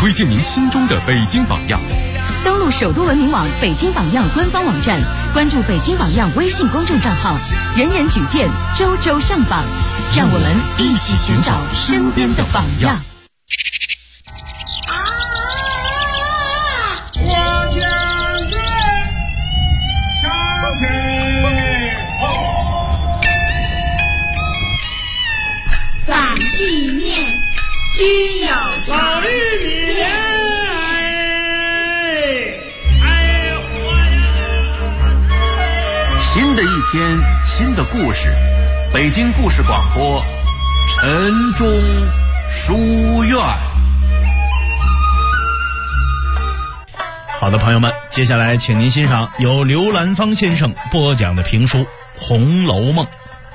推荐您心中的北京榜样。 登录首都文明网北京榜样官方网站，关注北京榜样微信公众账号，人人举荐，周周上榜，让我们一起寻找身边的榜样。 反地面均有老玉米新的一天，新的故事，北京故事广播，晨钟书院。 好的，朋友们，接下来请您欣赏由刘兰芳先生播讲的评书《红楼梦》。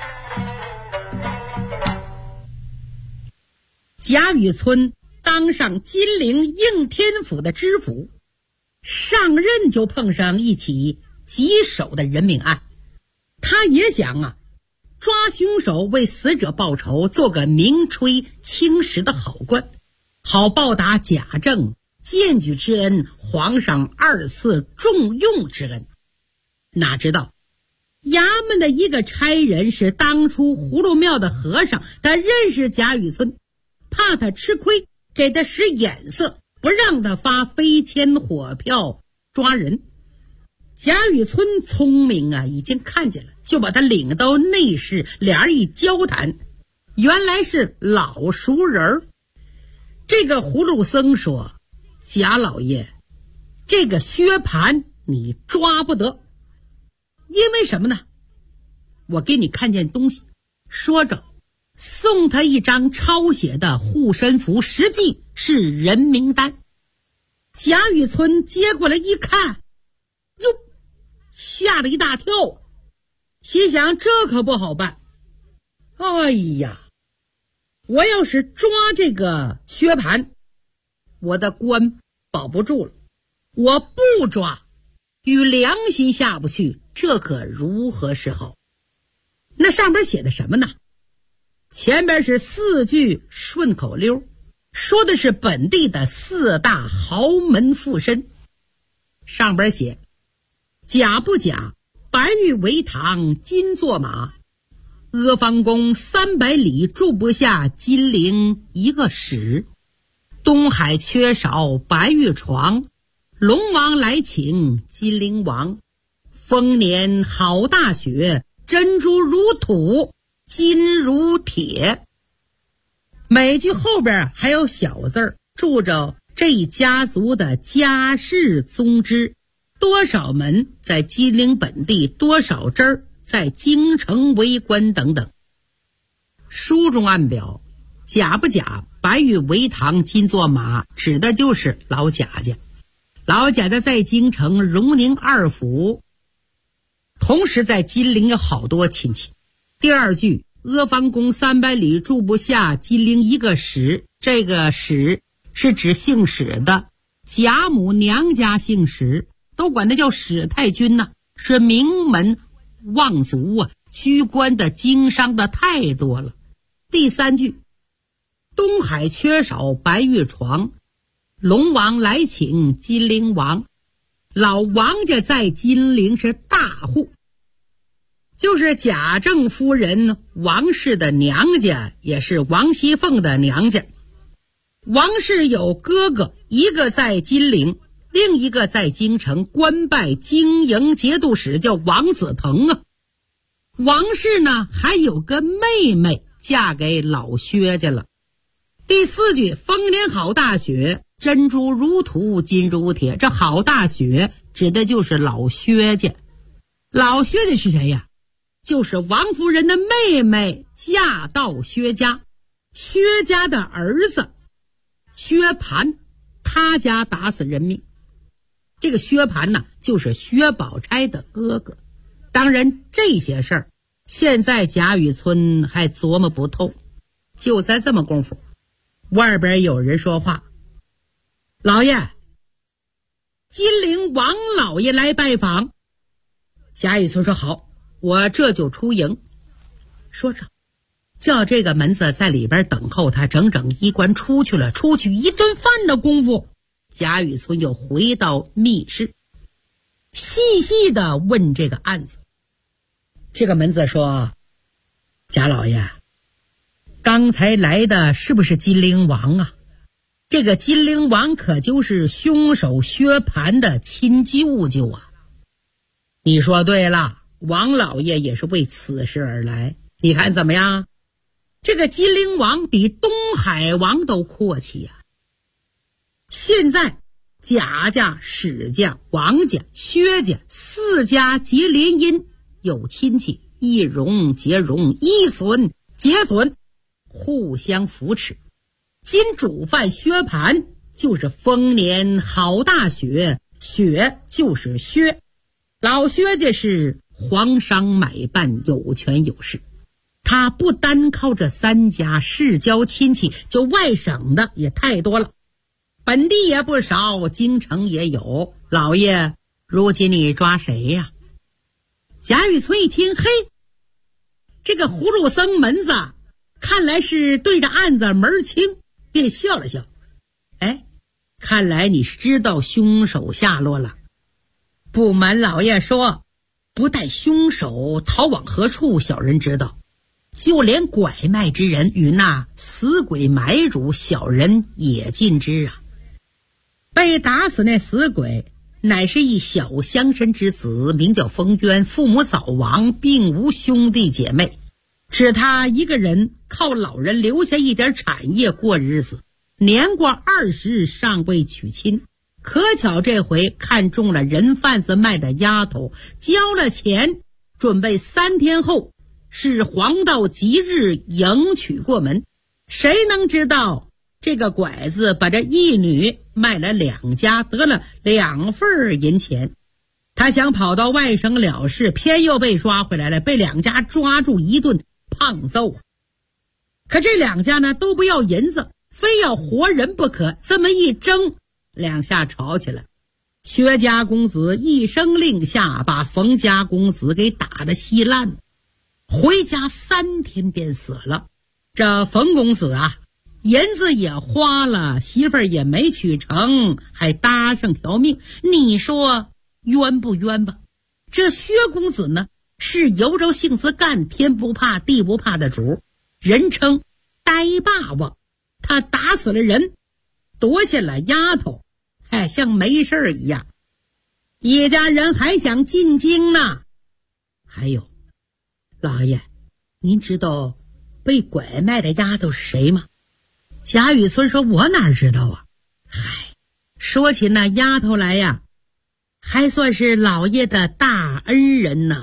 贾雨村当上金陵应天府的知府，上任就碰上一起棘手的人命案。他也想抓凶手，为死者报仇，做个名垂青史的好官，好报答贾政荐举之恩，皇上2次重用之恩。哪知道衙门的一个差人是当初葫芦庙的和尚，他认识贾雨村，怕他吃亏，给他使眼色，不让他发飞迁火票抓人。贾雨村聪明已经看见了，就把他领到内室，俩人一交谈，原来是老熟人。这个葫芦僧说：贾老爷，这个薛蟠你抓不得，因为什么呢？我给你看件东西。说着送他一张抄写的护身符，实际是人名单。贾雨村接过来一看，哟，吓了一大跳，心想这可不好办。哎呀，我要是抓这个薛蟠，我的官保不住了；我不抓，与良心下不去，这可如何是好？那上边写的什么呢？前边是4句顺口溜，说的是本地的4大豪门附身。上边写：假不假，白玉为堂金作马，阿房宫300里住不下金陵一个史，东海缺少白玉床，龙王来请金陵王，丰年好大雪，珍珠如土，金如铁。每句后边还有小字儿，注着这一家族的家世宗支，多少门在金陵本地，多少支儿在京城为官等等。书中暗表假不假，白玉为堂金作马，指的就是老贾家。老贾家在京城荣宁2府，同时在金陵有好多亲戚。第2句阿房宫300里住不下金陵一个史，这个史是指姓史的，贾母娘家姓史，都管他叫史太君呢，是名门望族居官的经商的太多了。第3句东海缺少白玉床，龙王来请金陵王，老王家在金陵是大户，就是贾政夫人王氏的娘家，也是王熙凤的娘家。王氏有哥哥，一个在金陵，另一个在京城官拜经营节度使，叫王子腾王氏呢还有个妹妹嫁给老薛家了。第4句丰年好大雪，珍珠如土，金如铁，这好大雪指的就是老薛家。老薛家是谁呀？就是王夫人的妹妹嫁到薛家，薛家的儿子薛蟠，他家打死人命。这个薛蟠呢，就是薛宝钗的哥哥。当然这些事儿现在贾雨村还琢磨不透。就在这么功夫，外边有人说话：老爷，金陵王老爷来拜访。贾雨村说好，我这就出营。说着叫这个门子在里边等候他，整整衣冠出去了。出去一顿饭的功夫，贾雨村又回到密室，细细的问这个案子。这个门子说：贾老爷，刚才来的是不是金陵王啊？这个金陵王可就是凶手薛蟠的亲舅舅啊。你说对了，王老爷也是为此事而来。你看怎么样？这个金陵王比东海王都阔气啊。现在贾家、史家、王家、薛家四家结联姻，有亲戚一荣结荣，一损结损，互相扶持。今主犯薛蟠就是丰年好大雪，雪就是薛，老薛家是皇商买办，有权有势。他不单靠这三家世交亲戚，就外省的也太多了，本地也不少，京城也有。老爷，如今你抓谁呀？贾雨村一听，嘿，这个葫芦僧门子看来是对着案子门清，便笑了笑。哎，看来你是知道凶手下落了。不瞒老爷说，不但凶手逃往何处小人知道，就连拐卖之人与那死鬼买主小人也尽知啊。被打死那死鬼乃是一小乡绅之子，名叫封渊，父母早亡，并无兄弟姐妹，只他一个人靠老人留下一点产业过日子，年过20尚未娶亲。可巧这回看中了人贩子卖的丫头，交了钱，准备3天后是黄道吉日迎娶过门。谁能知道这个拐子把这一女卖了2家，得了2份银钱。他想跑到外省了事，偏又被抓回来了，被2家抓住一顿胖揍。可这2家呢都不要银子，非要活人不可。这么一争，2下吵起来。薛家公子一声令下，把冯家公子给打得稀烂，回家3天便死了。这冯公子啊，银子也花了，媳妇儿也没娶成，还搭上条命，你说冤不冤吧？这薛公子呢，是由着性子干，天不怕地不怕的主，人称呆霸王。他打死了人，夺下了丫头，像没事儿一样。一家人还想进京呢。还有，老爷，您知道被拐卖的丫头是谁吗？贾雨村说：我哪知道啊。说起那丫头来呀，还算是老爷的大恩人呢。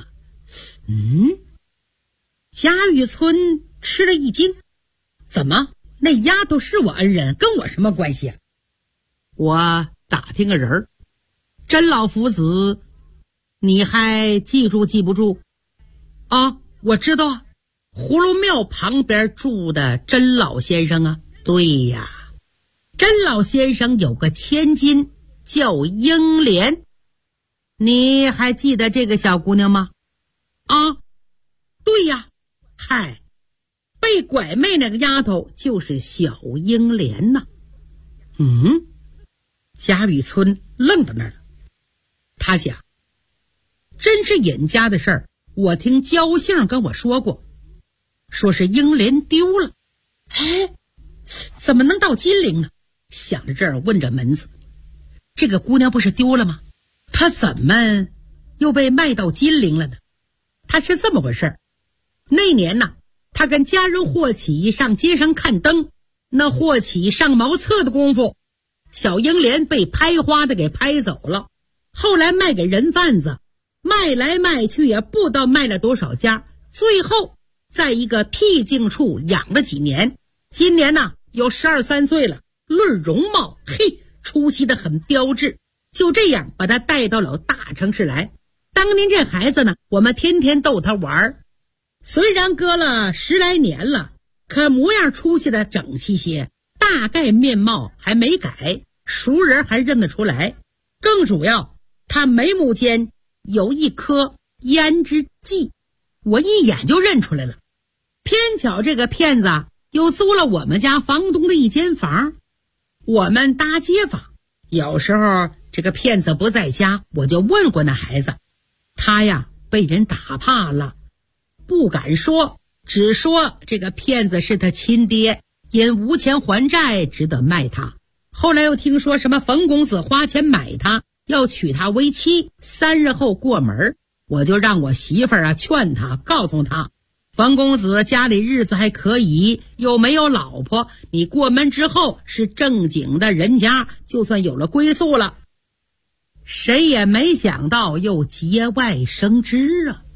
贾雨村吃了一惊，怎么那丫头是我恩人，跟我什么关系啊？我打听个人儿，甄老夫子，你还记住记不住啊？我知道啊，葫芦庙旁边住的甄老先生啊。对呀，甄老先生有个千金叫英莲，你还记得这个小姑娘吗？啊，对呀，被拐卖那个丫头就是小英莲呐。贾雨村愣到那儿了，他想，真是尹家的事儿，我听焦姓跟我说过，说是英莲丢了。怎么能到金陵呢？想着这儿，问着门子，这个姑娘不是丢了吗？她怎么又被卖到金陵了呢？她是这么回事儿，那年呢，她跟家人霍启上街上看灯，那霍启上茅厕的功夫，小英莲被拍花的给拍走了，后来卖给人贩子，卖来卖去也不知道卖了多少家，最后在一个僻静处养了几年，今年呢有12、13岁了，论容貌，出息的很标致，就这样把他带到了大城市来。当年这孩子呢，我们天天逗他玩，虽然隔了10来年了，可模样出息的整齐些，大概面貌还没改，熟人还认得出来。更主要，他眉目间有一颗胭脂髻，我一眼就认出来了。 偏巧这个骗子又租了我们家房东的一间房，我们搭街坊，有时候这个骗子不在家，我就问过那孩子，他呀被人打怕了，不敢说，只说这个骗子是他亲爹，因无钱还债只得卖他。后来又听说什么冯公子花钱买他，要娶她为妻，3日后过门，我就让我媳妇儿劝他，告诉他冯公子家里日子还可以，又没有老婆，你过门之后是正经的人家，就算有了归宿了。谁也没想到又节外生枝啊！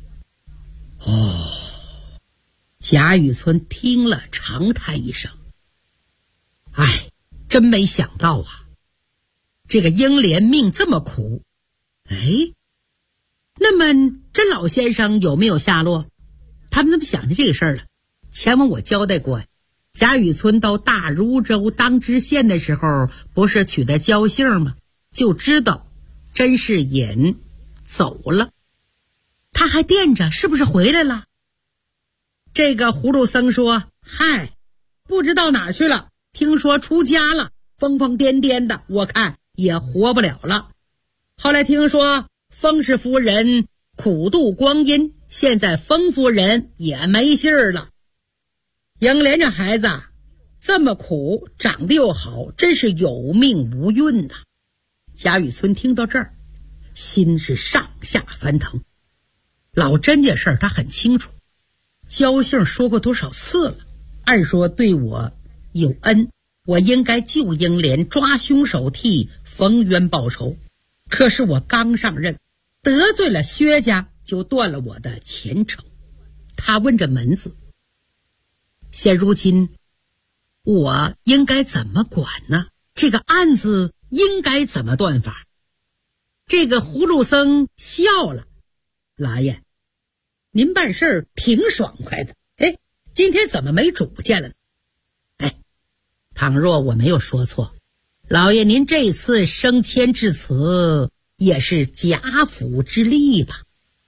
贾雨村听了长叹一声，哎，真没想到啊，这个英莲命这么苦。哎，那么甄老先生有没有下落？他们怎么想起这个事儿了？前文我交代过，贾雨村到大如州当知县的时候，不是取得交信吗？就知道甄士隐走了，他还惦着是不是回来了。这个葫芦僧说，嗨，不知道哪儿去了，听说出家了，疯疯癫癫的，我看也活不了了。后来听说封氏夫人苦度光阴，现在封夫人也没信儿了。英莲这孩子这么苦，长得又好，真是有命无运呐。贾雨村听到这儿，心是上下翻腾。老甄家事儿他很清楚，交信说过多少次了，按说对我有恩，我应该救英莲，抓凶手，替冯渊报仇。可是我刚上任，得罪了薛家，就断了我的前程。他问这门子，现如今我应该怎么管呢？这个案子应该怎么断法？这个葫芦僧笑了，老爷，您办事儿挺爽快的，哎，今天怎么没主见了呢？哎，倘若我没有说错，老爷您这次升迁至此，也是贾府之力吧？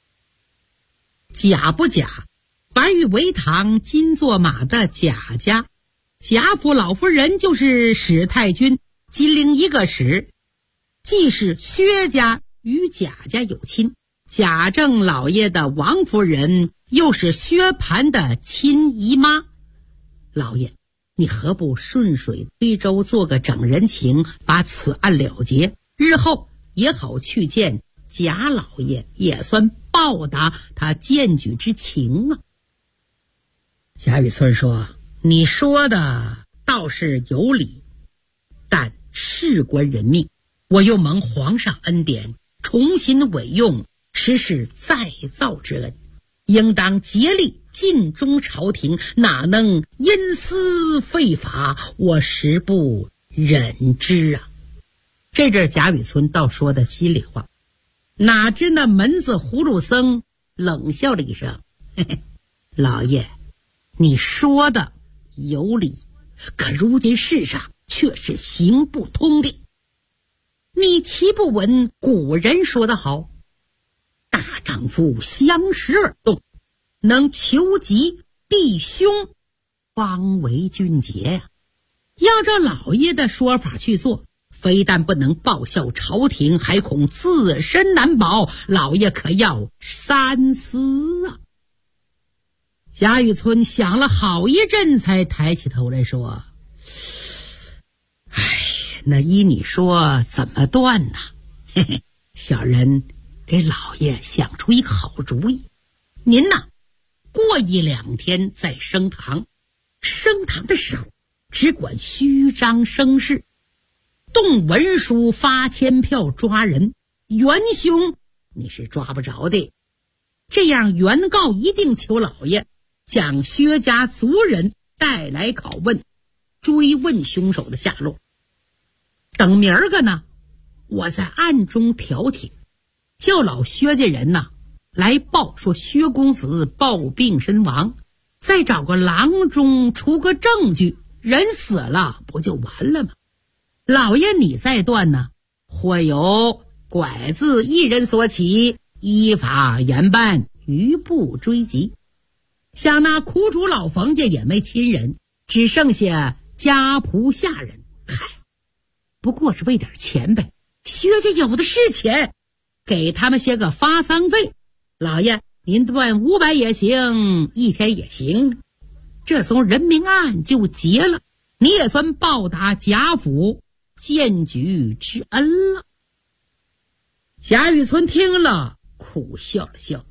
贾不贾，白玉为堂金作马的贾家，贾府老夫人就是史太君，金陵一个史，既是薛家与贾家有亲，贾政老爷的王夫人又是薛蟠的亲姨妈。老爷，你何不顺水推舟，做个整人情，把此案了结，日后也好去见贾老爷，也算报答他荐举之情啊。贾雨村说，你说的倒是有理，但事关人命，我又蒙皇上恩典，重新委用，实是再造之恩，应当竭力尽忠朝廷，哪能因私废法，我实不忍之啊。这阵贾雨村倒说的心里话，哪知那门子葫芦僧冷笑了一声，嘿嘿，老爷，你说的有理，可如今世上却是行不通的。你岂不闻古人说得好，大丈夫相识而动，能求吉避凶，方为俊杰呀。要照老爷的说法去做，非但不能报效朝廷，还恐自身难保，老爷可要三思啊。贾雨村想了好一阵，才抬起头来说，哎，那依你说怎么断呢？嘿嘿，小人给老爷想出一个好主意，您呐，过1-2天再升堂，升堂的时候只管虚张声势，动文书发签票抓人，元凶你是抓不着的。这样原告一定求老爷将薛家族人带来拷问，追问凶手的下落。等明儿个呢，我在暗中调停，叫老薛家人呐来报说薛公子暴病身亡，再找个郎中出个证据，人死了不就完了吗？老爷你再断呢，或有拐子一人所起，依法严办，余不追及。 想那苦主老冯家也没亲人，只剩下家仆下人。嗨，不过是为点钱呗，薛家有的是钱，给他们些个发丧费，老爷您断500也行，1000也行，这从人命案就结了，你也算报答贾府荐举之恩了。贾雨村听了苦笑了笑，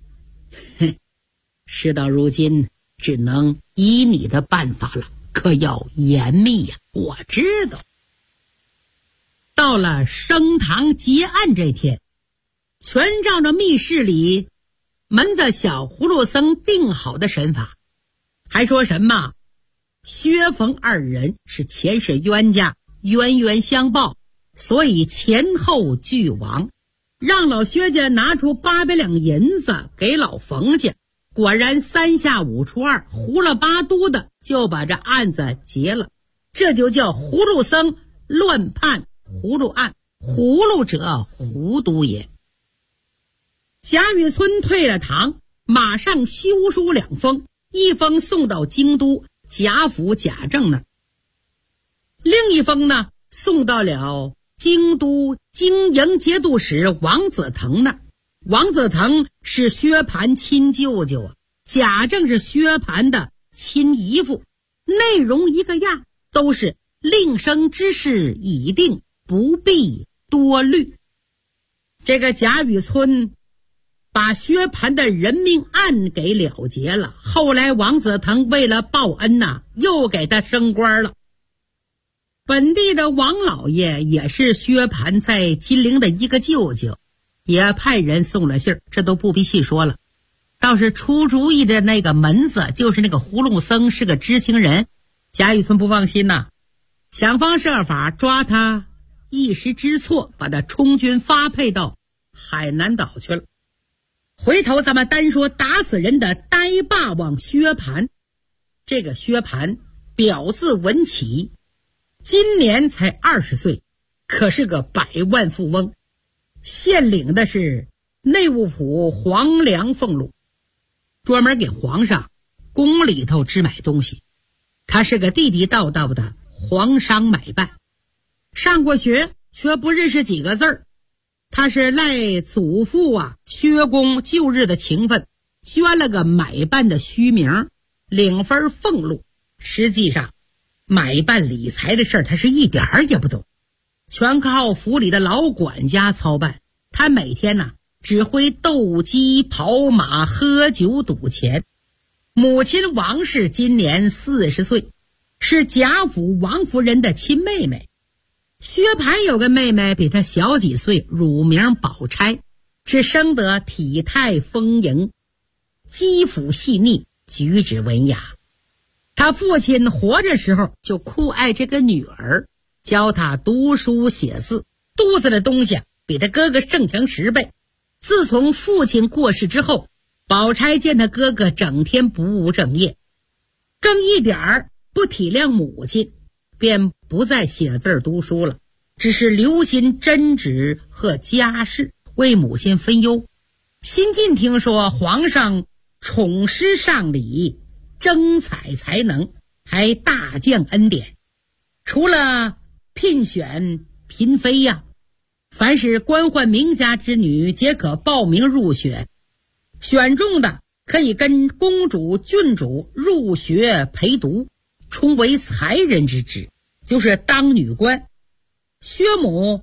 事到如今只能依你的办法了，可要严密呀。我知道。到了升堂结案这天，全照着密室里门子小葫芦僧定好的神法，还说什么薛冯二人是前世冤家，冤冤相报，所以前后俱亡，让老薛家拿出800两银子给老冯家，果然3下5除2，胡了八嘟的就把这案子结了。这就叫葫芦僧乱判葫芦案，葫芦者糊涂也。贾雨村退了堂，马上修书2封，一封送到京都贾府贾政那儿，另一封呢送到了京都经营节度使王子腾那儿。王子腾是薛蟠亲舅舅啊，贾政是薛蟠的亲姨父，内容一个样，都是令生之事已定，不必多虑。这个贾雨村把薛蟠的人命案给了结了，后来王子腾为了报恩又给他升官了。本地的王老爷也是薛蟠在金陵的一个舅舅，也派人送了信儿，这都不必细说了。倒是出主意的那个门子，就是那个葫芦僧是个知情人，贾雨村不放心想方设法抓他一时知错，把他充军发配到海南岛去了。回头咱们单说打死人的呆霸王薛蟠。这个薛蟠表字文启，今年才20岁，可是个100万富翁，现领的是内务府皇粮俸禄，专门给皇上宫里头支买东西。他是个地地道道的皇商买办，上过学却不认识几个字儿。他是赖祖父薛公旧日的情分，捐了个买办的虚名，领分俸禄。实际上买办理财的事儿他是一点儿也不懂，全靠府里的老管家操办。他每天只会斗鸡跑马喝酒赌钱。母亲王氏今年40岁，是贾府王夫人的亲妹妹。薛蟠有个妹妹比他小几岁，乳名宝钗，是生得体态丰盈，肌肤细腻，举止文雅。他父亲活着时候就酷爱这个女儿，教他读书写字，肚子的东西比他哥哥胜强10倍。自从父亲过世之后，宝钗见他哥哥整天不务正业，更一点儿不体谅母亲，便不再写字读书了，只是留心针纸和家事，为母亲分忧。新近听说皇上宠施上礼，征采才能，还大降恩典，除了聘选嫔妃凡是官宦名家之女皆可报名入选，选中的可以跟公主郡主入学陪读，充为才人之职，就是当女官。薛母